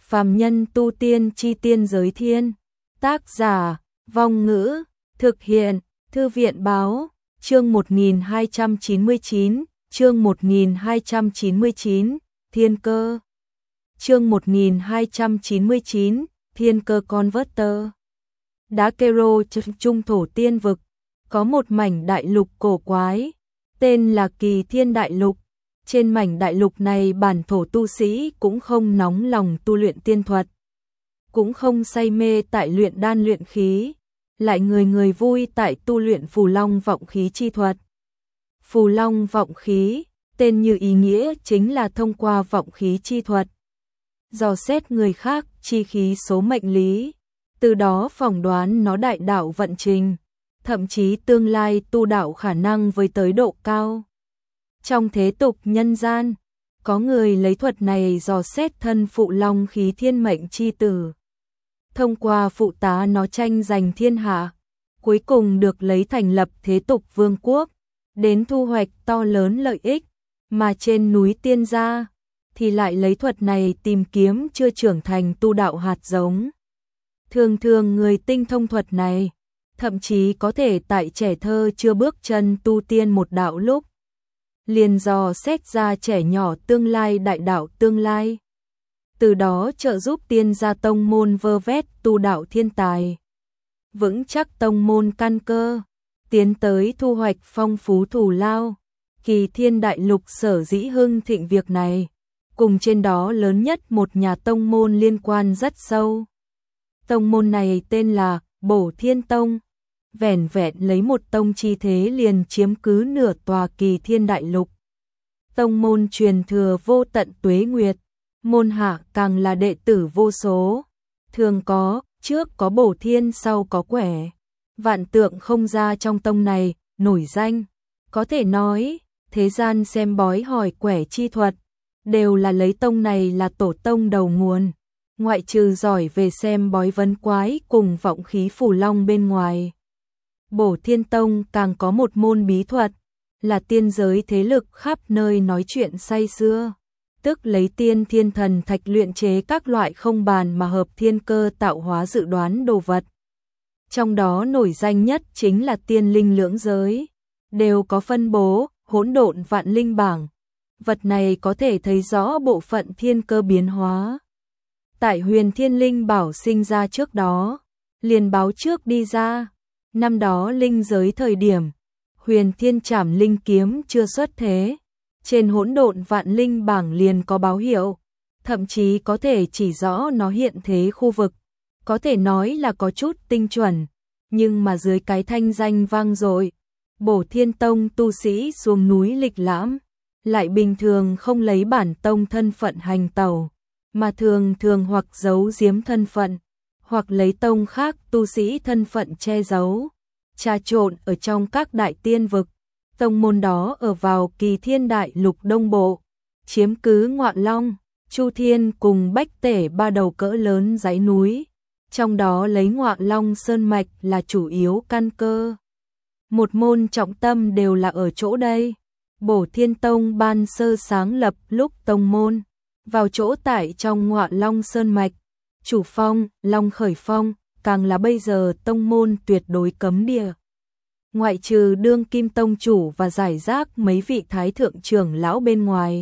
Phàm nhân tu tiên chi tiên giới thiên. Tác giả, Vong Ngữ, thực hiện, Thư viện Báo, chương 1299, chương 1299, Thiên Cơ. Chương 1299, Thiên Cơ Converter. Đá Kero trung thổ tiên vực, có một mảnh đại lục cổ quái, tên là Kỳ Thiên Đại Lục. Trên mảnh đại lục này bản thổ tu sĩ cũng không nóng lòng tu luyện tiên thuật, cũng không say mê tại luyện đan luyện khí, lại người người vui tại tu luyện Phù Long vọng khí chi thuật. Phù Long vọng khí, tên như ý nghĩa chính là thông qua vọng khí chi thuật, dò xét người khác chi khí số mệnh lý, từ đó phỏng đoán nó đại đạo vận trình, thậm chí tương lai tu đạo khả năng với tới độ cao. Trong thế tục nhân gian, có người lấy thuật này dò xét thân phụ long khí thiên mệnh chi tử, thông qua phụ tá nó tranh giành thiên hạ, cuối cùng được lấy thành lập thế tục vương quốc, đến thu hoạch to lớn lợi ích, mà trên núi tiên gia thì lại lấy thuật này tìm kiếm chưa trưởng thành tu đạo hạt giống. Thường thường người tinh thông thuật này, thậm chí có thể tại trẻ thơ chưa bước chân tu tiên một đạo lúc, liền dò xét ra trẻ nhỏ tương lai đại đạo tương lai, từ đó trợ giúp tiên gia tông môn vơ vét tu đạo thiên tài, vững chắc tông môn căn cơ, tiến tới thu hoạch phong phú thù lao. Kỳ Thiên Đại Lục sở dĩ hưng thịnh việc này, cùng trên đó lớn nhất một nhà tông môn liên quan rất sâu. Tông môn này tên là Bổ Thiên Tông, vẻn vẹn lấy một tông chi thế liền chiếm cứ nửa tòa Kỳ Thiên Đại Lục. Tông môn truyền thừa vô tận tuế nguyệt, môn hạ càng là đệ tử vô số, thường có, trước có bổ thiên sau có quẻ, vạn tượng không ra trong tông này, nổi danh, có thể nói, thế gian xem bói hỏi quẻ chi thuật, đều là lấy tông này là tổ tông đầu nguồn, ngoại trừ giỏi về xem bói vấn quái cùng vọng khí phù long bên ngoài. Bổ Thiên Tông càng có một môn bí thuật, là tiên giới thế lực khắp nơi nói chuyện say xưa, tức lấy tiên thiên thần thạch luyện chế các loại không bàn mà hợp thiên cơ tạo hóa dự đoán đồ vật. Trong đó nổi danh nhất chính là tiên linh lưỡng giới, đều có phân bố, hỗn độn vạn linh bảng. Vật này có thể thấy rõ bộ phận thiên cơ biến hóa. Tại Huyền Thiên Linh Bảo sinh ra trước đó, liền báo trước đi ra. Năm đó linh giới thời điểm, Huyền Thiên Trảm Linh Kiếm chưa xuất thế, trên hỗn độn vạn linh bảng liền có báo hiệu, thậm chí có thể chỉ rõ nó hiện thế khu vực, có thể nói là có chút tinh chuẩn, nhưng mà dưới cái thanh danh vang dội, Bổ Thiên Tông tu sĩ xuống núi lịch lãm, lại bình thường không lấy bản tông thân phận hành tẩu, mà thường thường hoặc giấu giếm thân phận, hoặc lấy tông khác tu sĩ thân phận che giấu, trà trộn ở trong các đại tiên vực. Tông môn đó ở vào Kỳ Thiên Đại Lục Đông Bộ, chiếm cứ Ngoạn Long, Chu Thiên cùng Bách Tể ba đầu cỡ lớn dãy núi, trong đó lấy Ngoạn Long Sơn Mạch là chủ yếu căn cơ. Một môn trọng tâm đều là ở chỗ đây. Bổ Thiên Tông ban sơ sáng lập lúc tông môn, vào chỗ tại trong Ngoạn Long Sơn Mạch, chủ phong, Long Khởi Phong, càng là bây giờ tông môn tuyệt đối cấm địa. Ngoại trừ đương kim tông chủ và giải rác mấy vị thái thượng trưởng lão bên ngoài,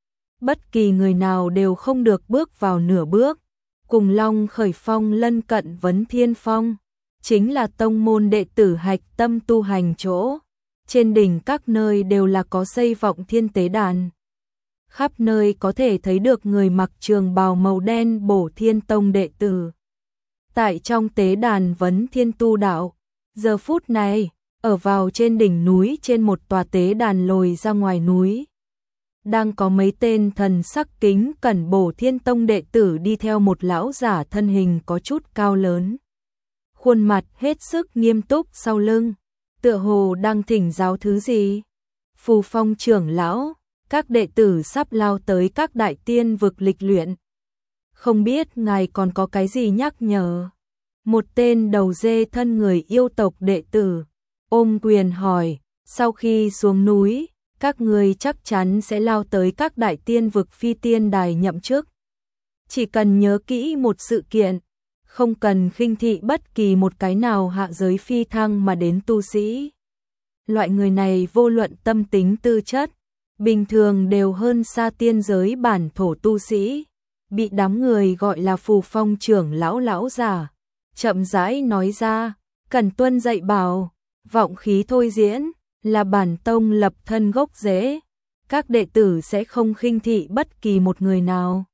bất kỳ người nào đều không được bước vào nửa bước. Cùng Long Khởi Phong lân cận Vấn Thiên Phong, chính là tông môn đệ tử hạch tâm tu hành chỗ. Trên đỉnh các nơi đều là có xây vọng thiên tế đàn. Khắp nơi có thể thấy được người mặc trường bào màu đen Bổ Thiên Tông đệ tử. Tại trong tế đàn Vấn Thiên tu đạo, giờ phút này, ở vào trên đỉnh núi trên một tòa tế đàn lồi ra ngoài núi, đang có mấy tên thần sắc kính cẩn Bổ Thiên Tông đệ tử đi theo một lão giả thân hình có chút cao lớn. Khuôn mặt hết sức nghiêm túc sau lưng, tựa hồ đang thỉnh giáo thứ gì. Phù Phong trưởng lão, các đệ tử sắp lao tới các đại tiên vực lịch luyện. Không biết ngài còn có cái gì nhắc nhở? Một tên đầu dê thân người yêu tộc đệ tử ôm quyền hỏi, sau khi xuống núi, các người chắc chắn sẽ lao tới các đại tiên vực phi tiên đài nhậm chức. Chỉ cần nhớ kỹ một sự kiện, không cần khinh thị bất kỳ một cái nào hạ giới phi thăng mà đến tu sĩ. Loại người này vô luận tâm tính tư chất, bình thường đều hơn xa tiên giới bản thổ tu sĩ, bị đám người gọi là Phù Phong trưởng lão già, chậm rãi nói ra, cần tuân dạy bảo, vọng khí thôi diễn, là bản tông lập thân gốc rễ, các đệ tử sẽ không khinh thị bất kỳ một người nào.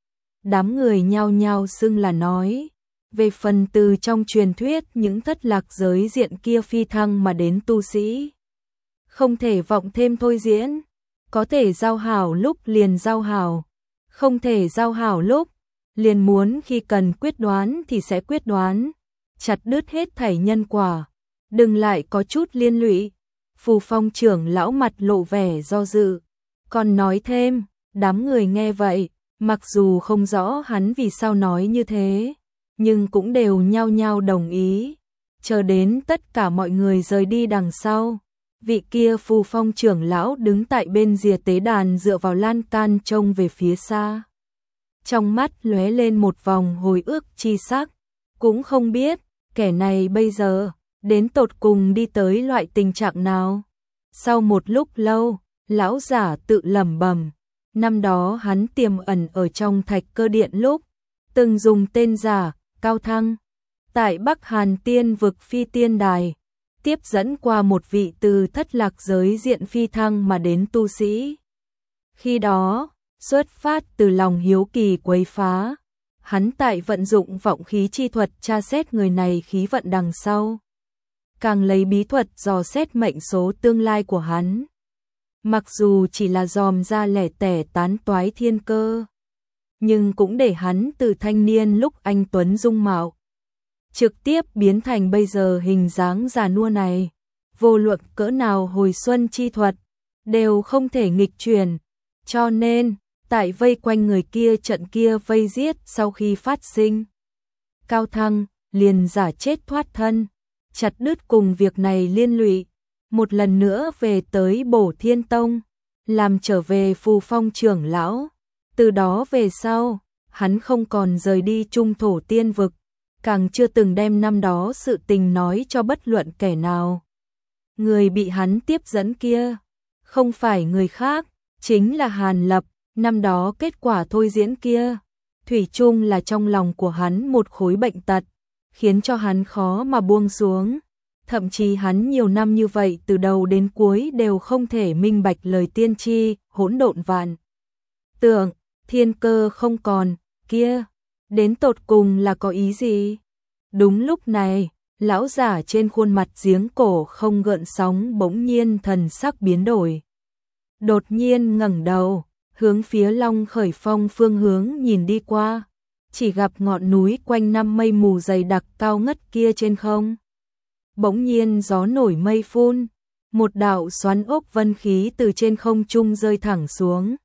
Đám người nhao nhao xưng là nói, về phần từ trong truyền thuyết những thất lạc giới diện kia phi thăng mà đến tu sĩ. Không thể vọng thêm thôi diễn, có thể giao hảo lúc liền giao hảo, không thể giao hảo lúc, liền muốn khi cần quyết đoán thì sẽ quyết đoán, chặt đứt hết thảy nhân quả, đừng lại có chút liên lụy. Phù Phong trưởng lão mặt lộ vẻ do dự, còn nói thêm, đám người nghe vậy, mặc dù không rõ hắn vì sao nói như thế, nhưng cũng đều nhao nhao đồng ý, chờ đến tất cả mọi người rời đi đằng sau. Vị kia Phù Phong trưởng lão đứng tại bên rìa tế đàn dựa vào lan can trông về phía xa. Trong mắt lóe lên một vòng hồi ức chi sắc, cũng không biết, kẻ này bây giờ, đến tột cùng đi tới loại tình trạng nào. Sau một lúc lâu, lão giả tự lẩm bẩm, năm đó hắn tiềm ẩn ở trong Thạch Cơ Điện lúc, từng dùng tên giả, Cao Thăng, tại Bắc Hàn Tiên vực phi tiên đài, tiếp dẫn qua một vị từ thất lạc giới diện phi thăng mà đến tu sĩ. Khi đó, xuất phát từ lòng hiếu kỳ quấy phá, hắn tại vận dụng vọng khí chi thuật tra xét người này khí vận đằng sau, càng lấy bí thuật dò xét mệnh số tương lai của hắn. Mặc dù chỉ là dòm ra lẻ tẻ tán toái thiên cơ, nhưng cũng để hắn từ thanh niên lúc anh tuấn dung mạo, trực tiếp biến thành bây giờ hình dáng già nua này. Vô luận cỡ nào hồi xuân chi thuật, đều không thể nghịch chuyển, cho nên, tại vây quanh người kia trận kia vây giết sau khi phát sinh. Cao Thăng, liền giả chết thoát thân, chặt đứt cùng việc này liên lụy, một lần nữa về tới Bổ Thiên Tông, làm trở về Phù Phong trưởng lão. Từ đó về sau, hắn không còn rời đi Trung Thổ Tiên vực, càng chưa từng đem năm đó sự tình nói cho bất luận kẻ nào. Người bị hắn tiếp dẫn kia, không phải người khác, chính là Hàn Lập, năm đó kết quả thôi diễn kia. Thủy chung là trong lòng của hắn một khối bệnh tật, khiến cho hắn khó mà buông xuống. Thậm chí hắn nhiều năm như vậy từ đầu đến cuối đều không thể minh bạch lời tiên tri, hỗn độn vạn tượng, thiên cơ không còn, kia, đến tột cùng là có ý gì? Đúng lúc này, lão giả trên khuôn mặt giếng cổ không gợn sóng bỗng nhiên thần sắc biến đổi. Đột nhiên ngẩng đầu, hướng phía Long Khởi Phong phương hướng nhìn đi qua, chỉ gặp ngọn núi quanh năm mây mù dày đặc cao ngất kia trên không. Bỗng nhiên gió nổi mây phun, một đạo xoắn ốc vân khí từ trên không trung rơi thẳng xuống.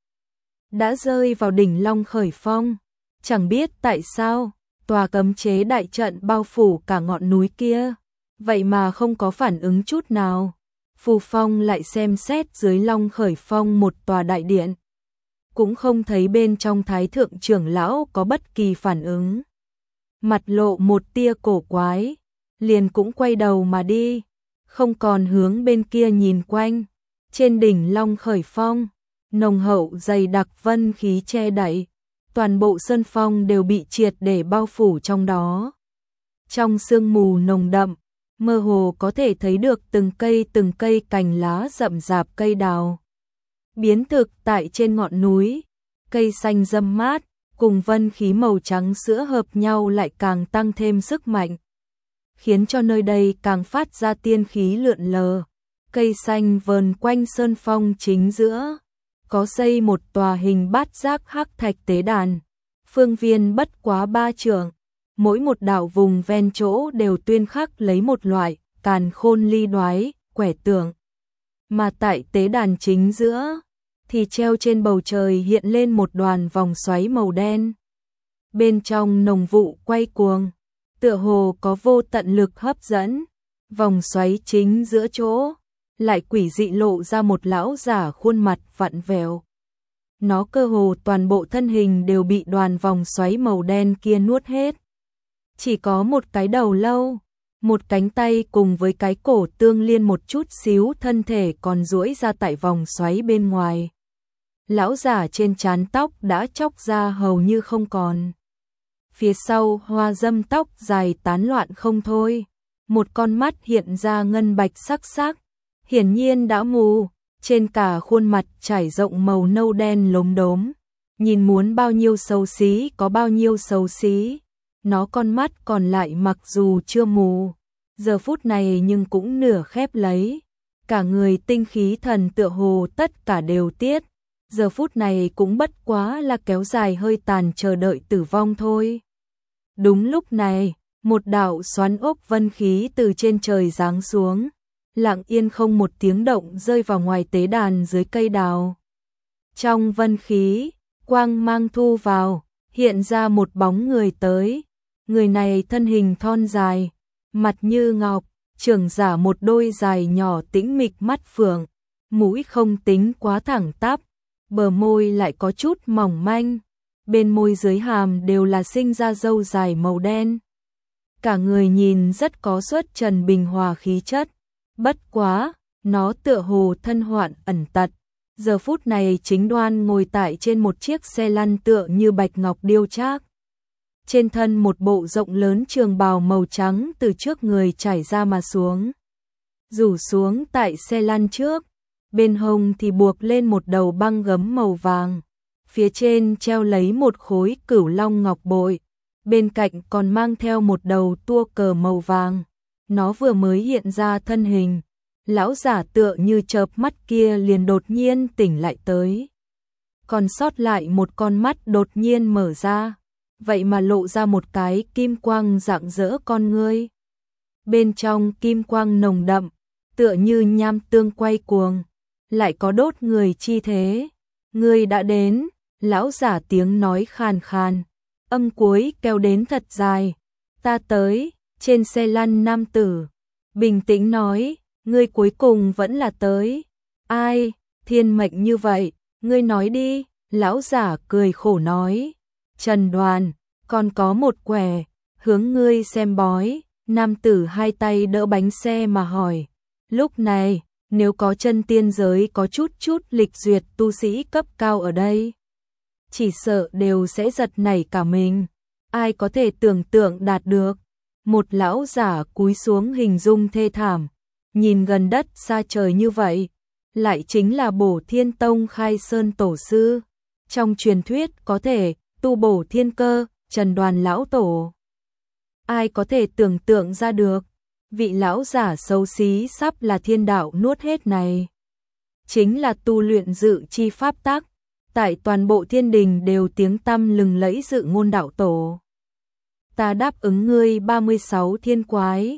Đã rơi vào đỉnh Long Khởi Phong, chẳng biết tại sao, tòa cấm chế đại trận bao phủ cả ngọn núi kia, vậy mà không có phản ứng chút nào. Phù Phong lại xem xét dưới Long Khởi Phong một tòa đại điện, cũng không thấy bên trong Thái thượng trưởng lão có bất kỳ phản ứng. Mặt lộ một tia cổ quái, liền cũng quay đầu mà đi, không còn hướng bên kia nhìn quanh. Trên đỉnh Long Khởi Phong, nồng hậu dày đặc vân khí che đậy, toàn bộ sơn phong đều bị triệt để bao phủ trong đó. Trong sương mù nồng đậm, mơ hồ có thể thấy được từng cây cành lá rậm rạp cây đào. Biến thực tại trên ngọn núi, cây xanh râm mát, cùng vân khí màu trắng sữa hợp nhau lại càng tăng thêm sức mạnh, khiến cho nơi đây càng phát ra tiên khí lượn lờ. Cây xanh vờn quanh sơn phong chính giữa, có xây một tòa hình bát giác hắc thạch tế đàn, phương viên bất quá 3 trượng, mỗi một đạo vùng ven chỗ đều tuyên khắc lấy một loại càn khôn ly đoái, quẻ tượng. Mà tại tế đàn chính giữa, thì treo trên bầu trời hiện lên một đoàn vòng xoáy màu đen. Bên trong nồng vụ quay cuồng, tựa hồ có vô tận lực hấp dẫn, vòng xoáy chính giữa chỗ lại quỷ dị lộ ra một lão giả khuôn mặt vặn vẹo. nó cơ hồ toàn bộ thân hình đều bị đoàn vòng xoáy màu đen kia nuốt hết. Chỉ có một cái đầu lâu, một cánh tay cùng với cái cổ tương liên một chút xíu thân thể còn duỗi ra tại vòng xoáy bên ngoài. Lão giả trên trán tóc đã chóc ra hầu như không còn. Phía sau hoa dâm tóc dài tán loạn không thôi. Một con mắt hiện ra ngân bạch sắc sắc, hiển nhiên đã mù, trên cả khuôn mặt trải rộng màu nâu đen lốm đốm. Nhìn muốn bao nhiêu xấu xí có bao nhiêu xấu xí. Nó con mắt còn lại mặc dù chưa mù, giờ phút này nhưng cũng nửa khép lấy. Cả người tinh khí thần tựa hồ tất cả đều tiết. Giờ phút này cũng bất quá là kéo dài hơi tàn chờ đợi tử vong thôi. Đúng lúc này, một đạo xoắn ốc vân khí từ trên trời giáng xuống, lặng yên không một tiếng động rơi vào ngoài tế đàn dưới cây đào. Trong vân khí, quang mang thu vào, hiện ra một bóng người tới. Người này thân hình thon dài, mặt như ngọc, trưởng giả một đôi dài nhỏ tĩnh mịch mắt phượng, mũi không tính quá thẳng tắp, bờ môi lại có chút mỏng manh, bên môi dưới hàm đều là sinh ra râu dài màu đen. Cả người nhìn rất có xuất trần bình hòa khí chất, bất quá, nó tựa hồ thân hoạn ẩn tật. Giờ phút này chính đoan ngồi tại trên một chiếc xe lăn tựa như bạch ngọc điêu trác. Trên thân một bộ rộng lớn trường bào màu trắng từ trước người trải ra mà xuống. Rủ xuống tại xe lăn trước, bên hông thì buộc lên một đầu băng gấm màu vàng. Phía trên treo lấy một khối cửu long ngọc bội, bên cạnh còn mang theo một đầu tua cờ màu vàng. Nó vừa mới hiện ra thân hình, lão giả tựa như chợp mắt kia liền đột nhiên tỉnh lại tới. Còn sót lại một con mắt đột nhiên mở ra, vậy mà lộ ra một cái kim quang rạng rỡ con ngươi. Bên trong kim quang nồng đậm, tựa như nham tương quay cuồng, lại có đốt người chi thế. Ngươi đã đến, lão giả tiếng nói khàn khàn, âm cuối kéo đến thật dài. Ta tới, trên xe lăn nam tử, bình tĩnh nói, ngươi cuối cùng vẫn là tới. Ai, thiên mệnh như vậy, ngươi nói đi, lão giả cười khổ nói. Trần Đoàn, còn có một quẻ, hướng ngươi xem bói. Nam tử hai tay đỡ bánh xe mà hỏi. Lúc này, nếu có chân tiên giới có chút lịch duyệt tu sĩ cấp cao ở đây, chỉ sợ đều sẽ giật nảy cả mình. Ai có thể tưởng tượng đạt được. Một lão giả cúi xuống hình dung thê thảm, nhìn gần đất xa trời như vậy, lại chính là Bổ Thiên Tông Khai Sơn tổ sư. Trong truyền thuyết có thể tu bổ thiên cơ, Trần Đoàn lão tổ. Ai có thể tưởng tượng ra được, vị lão giả xấu xí sắp là thiên đạo nuốt hết này. Chính là tu luyện dự chi pháp tắc, tại toàn bộ thiên đình đều tiếng tăm lừng lẫy dự ngôn đạo tổ. Ta đáp ứng ngươi 36 thiên quái,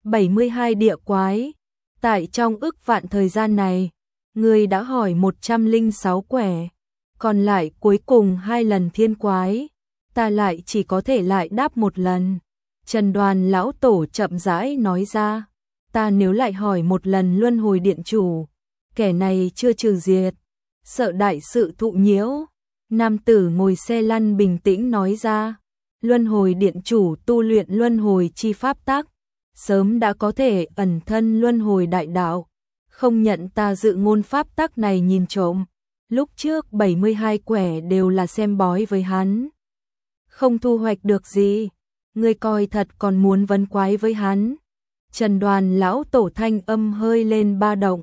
72 địa quái. Tại trong ức vạn thời gian này, ngươi đã hỏi 106 quẻ, còn lại cuối cùng 2 lần thiên quái, ta lại chỉ có thể lại đáp một lần. Trần Đoàn lão tổ chậm rãi nói ra, ta nếu lại hỏi một lần luân hồi điện chủ, kẻ này chưa trừ diệt, sợ đại sự thụ nhiễu. Nam tử ngồi xe lăn bình tĩnh nói ra, luân hồi điện chủ tu luyện luân hồi chi pháp tắc, sớm đã có thể ẩn thân luân hồi đại đạo, không nhận ta dự ngôn pháp tắc này nhìn trộm. Lúc trước 72 quẻ đều là xem bói với hắn, không thu hoạch được gì. Ngươi coi thật còn muốn vấn quái với hắn. Trần Đoàn lão tổ thanh âm hơi lên ba động.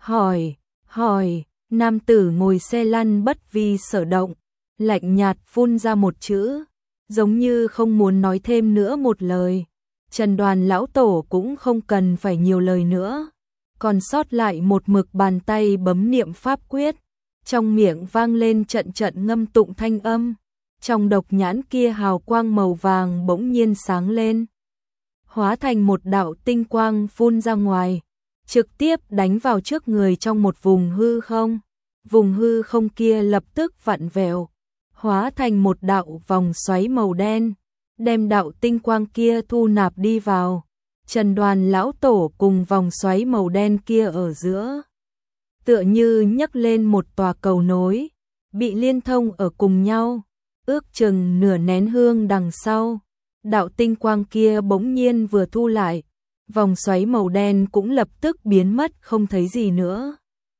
Hỏi, nam tử ngồi xe lăn bất vi sở động, lạnh nhạt phun ra một chữ, giống như không muốn nói thêm nữa một lời. Trần Đoàn lão tổ cũng không cần phải nhiều lời nữa, còn sót lại một mực bàn tay bấm niệm pháp quyết, trong miệng vang lên trận trận ngâm tụng thanh âm. Trong độc nhãn kia hào quang màu vàng bỗng nhiên sáng lên, hóa thành một đạo tinh quang phun ra ngoài, trực tiếp đánh vào trước người trong một vùng hư không. Vùng hư không kia lập tức vặn vẹo, hóa thành một đạo vòng xoáy màu đen, đem đạo tinh quang kia thu nạp đi vào. Trần Đoàn lão tổ cùng vòng xoáy màu đen kia ở giữa, tựa như nhấc lên một tòa cầu nối, bị liên thông ở cùng nhau, ước chừng nửa nén hương đằng sau. Đạo tinh quang kia bỗng nhiên vừa thu lại, vòng xoáy màu đen cũng lập tức biến mất không thấy gì nữa.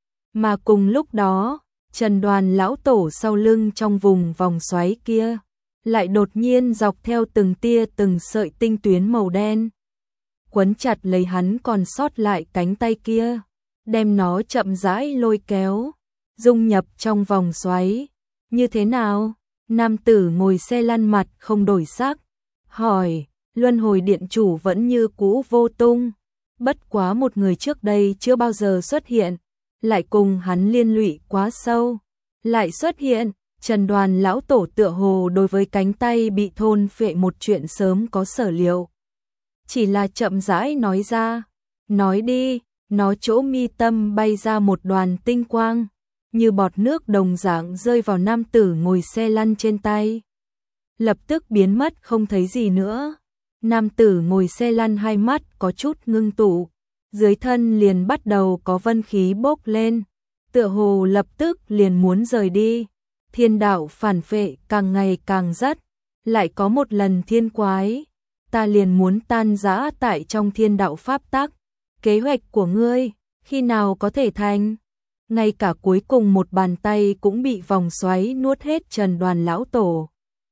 Mà cùng lúc đó, Trần Đoàn lão tổ sau lưng trong vùng vòng xoáy kia, lại đột nhiên dọc theo từng tia từng sợi tinh tuyến màu đen, quấn chặt lấy hắn còn sót lại cánh tay kia, đem nó chậm rãi lôi kéo, dung nhập trong vòng xoáy. Như thế nào? Nam tử ngồi xe lăn mặt không đổi sắc, hỏi. Luân hồi điện chủ vẫn như cũ vô tung, bất quá một người trước đây chưa bao giờ xuất hiện, lại cùng hắn liên lụy quá sâu, lại xuất hiện. Trần Đoàn lão tổ tựa hồ đối với cánh tay bị thôn phệ một chuyện sớm có sở liệu, chỉ là chậm rãi nói ra. Nói đi. Nó chỗ mi tâm bay ra một đoàn tinh quang, như bọt nước đồng dạng rơi vào nam tử ngồi xe lăn trên tay, lập tức biến mất không thấy gì nữa. Nam tử ngồi xe lăn hai mắt có chút ngưng tụ, dưới thân liền bắt đầu có vân khí bốc lên, tựa hồ lập tức liền muốn rời đi. Thiên đạo phản phệ càng ngày càng dắt, lại có một lần thiên quái, ta liền muốn tan rã tại trong thiên đạo pháp tắc. Kế hoạch của ngươi, khi nào có thể thành? Ngay cả cuối cùng một bàn tay cũng bị vòng xoáy nuốt hết. Trần Đoàn lão tổ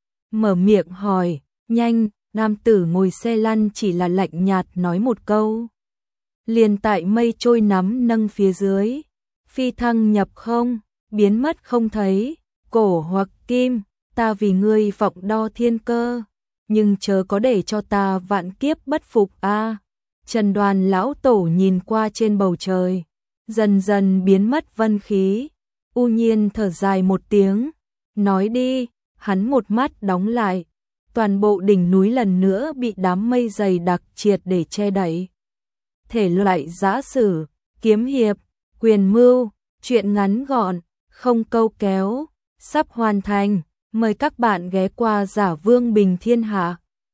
mở miệng hỏi. Nhanh. Nam tử ngồi xe lăn chỉ là lạnh nhạt nói một câu, liền tại mây trôi nắm nâng phía dưới, phi thăng nhập không, biến mất không thấy. Cổ hoặc kim, ta vì ngươi vọng đo thiên cơ, nhưng chớ có để cho ta vạn kiếp bất phục a. Trần Đoàn lão tổ nhìn qua trên bầu trời, dần dần biến mất vân khí, u nhiên thở dài một tiếng, nói đi. Hắn một mắt đóng lại, toàn bộ đỉnh núi lần nữa bị đám mây dày đặc triệt để che đậy. Thể loại giã sử, kiếm hiệp, quyền mưu, truyện ngắn gọn, không câu kéo, sắp hoàn thành. Mời các bạn ghé qua Giả Vương Bình Thiên Hạ.